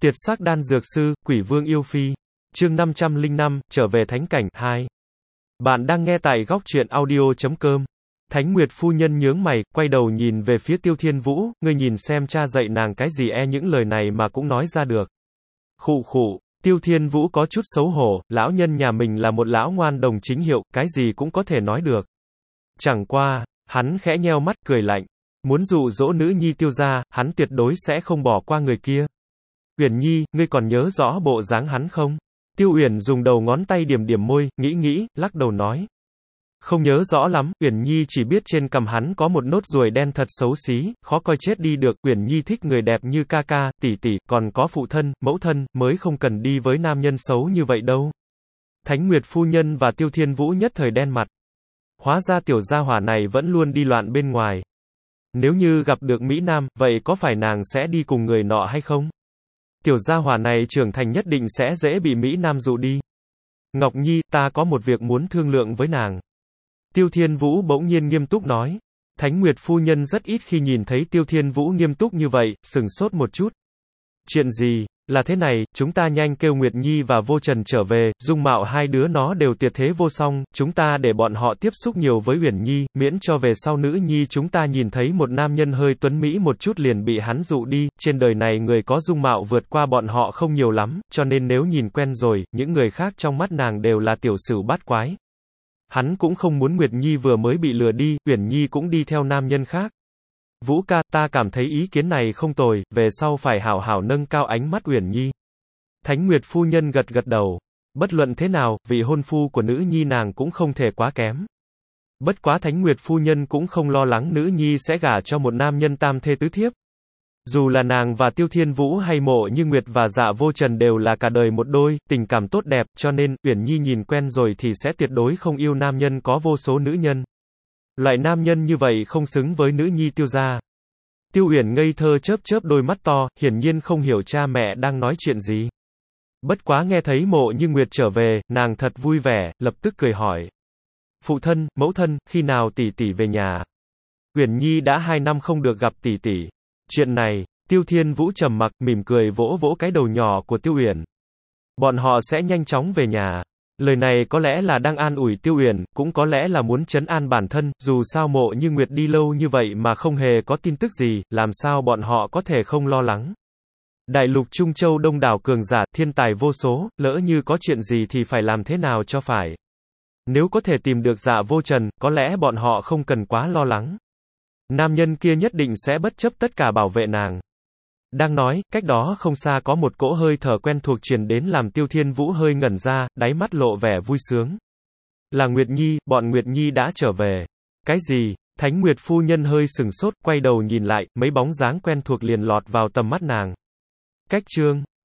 Tiệt sắc đan dược sư, quỷ vương yêu phi. Chương 505, trở về thánh cảnh 2. Bạn đang nghe tại góc truyện audio.com. Thánh Nguyệt phu nhân nhướng mày, quay đầu nhìn về phía Tiêu Thiên Vũ, ngươi nhìn xem cha dạy nàng cái gì những lời này mà cũng nói ra được. Khụ khụ, Tiêu Thiên Vũ có chút xấu hổ, lão nhân nhà mình là một lão ngoan đồng chính hiệu, cái gì cũng có thể nói được. Chẳng qua, hắn khẽ nheo mắt cười lạnh. Muốn dụ dỗ nữ nhi Tiêu gia, hắn tuyệt đối sẽ không bỏ qua người kia. Uyển Nhi, ngươi còn nhớ rõ bộ dáng hắn không? Tiêu Uyển dùng đầu ngón tay điểm điểm môi, nghĩ, lắc đầu nói. Không nhớ rõ lắm, Uyển Nhi chỉ biết trên cằm hắn có một nốt ruồi đen thật xấu xí, khó coi chết đi được. Uyển Nhi thích người đẹp như ca ca, tỷ tỷ, còn có phụ thân, mẫu thân, mới không cần đi với nam nhân xấu như vậy đâu. Thánh Nguyệt phu nhân và Tiêu Thiên Vũ nhất thời đen mặt. Hóa ra tiểu gia hỏa này vẫn luôn đi loạn bên ngoài. Nếu như gặp được Mỹ Nam, vậy có phải nàng sẽ đi cùng người nọ hay không? Tiểu gia hỏa này trưởng thành nhất định sẽ dễ bị Mỹ Nam dụ đi. Ngọc Nhi, ta có một việc muốn thương lượng với nàng. Tiêu Thiên Vũ bỗng nhiên nghiêm túc nói. Thánh Nguyệt phu nhân rất ít khi nhìn thấy Tiêu Thiên Vũ nghiêm túc như vậy, sừng sốt một chút. Chuyện gì? Là thế này, chúng ta nhanh kêu Nguyệt Nhi và Vô Trần trở về, dung mạo hai đứa nó đều tuyệt thế vô song, chúng ta để bọn họ tiếp xúc nhiều với Uyển Nhi, miễn cho về sau nữ nhi chúng ta nhìn thấy một nam nhân hơi tuấn mỹ một chút liền bị hắn dụ đi, trên đời này người có dung mạo vượt qua bọn họ không nhiều lắm, cho nên nếu nhìn quen rồi, những người khác trong mắt nàng đều là tiểu sửu bát quái. Hắn cũng không muốn Nguyệt Nhi vừa mới bị lừa đi, Uyển Nhi cũng đi theo nam nhân khác. Vũ ca, ta cảm thấy ý kiến này không tồi, về sau phải hảo hảo nâng cao ánh mắt Uyển Nhi. Thánh Nguyệt phu nhân gật gật đầu. Bất luận thế nào, vị hôn phu của nữ nhi nàng cũng không thể quá kém. Bất quá Thánh Nguyệt phu nhân cũng không lo lắng nữ nhi sẽ gả cho một nam nhân tam thê tứ thiếp. Dù là nàng và Tiêu Thiên Vũ hay Mộ Như Nguyệt và Dạ Vô Trần đều là cả đời một đôi, tình cảm tốt đẹp, cho nên, Uyển Nhi nhìn quen rồi thì sẽ tuyệt đối không yêu nam nhân có vô số nữ nhân. Loại nam nhân như vậy không xứng với nữ nhi Tiêu gia. Tiêu Uyển ngây thơ chớp đôi mắt to, hiển nhiên không hiểu cha mẹ đang nói chuyện gì. Bất quá nghe thấy Mộ Như Nguyệt trở về, nàng thật vui vẻ, lập tức cười hỏi. Phụ thân, mẫu thân, khi nào tỷ tỷ về nhà? Uyển Nhi đã 2 năm không được gặp tỷ tỷ. Chuyện này, Tiêu Thiên Vũ trầm mặc, mỉm cười vỗ vỗ cái đầu nhỏ của Tiêu Uyển. Bọn họ sẽ nhanh chóng về nhà. Lời này có lẽ là đang an ủi Tiêu Uyển, cũng có lẽ là muốn trấn an bản thân, dù sao Mộ Như Nguyệt đi lâu như vậy mà không hề có tin tức gì, làm sao bọn họ có thể không lo lắng. Đại lục Trung Châu đông đảo cường giả, thiên tài vô số, lỡ như có chuyện gì thì phải làm thế nào cho phải. Nếu có thể tìm được Dạ Vô Trần, có lẽ bọn họ không cần quá lo lắng. Nam nhân kia nhất định sẽ bất chấp tất cả bảo vệ nàng. Đang nói, cách đó không xa có một cỗ hơi thở quen thuộc truyền đến làm Tiêu Thiên Vũ hơi ngẩn ra, đáy mắt lộ vẻ vui sướng. Là Nguyệt Nhi, bọn Nguyệt Nhi đã trở về. Cái gì? Thánh Nguyệt phu nhân hơi sừng sốt, quay đầu nhìn lại, mấy bóng dáng quen thuộc liền lọt vào tầm mắt nàng. Cách chương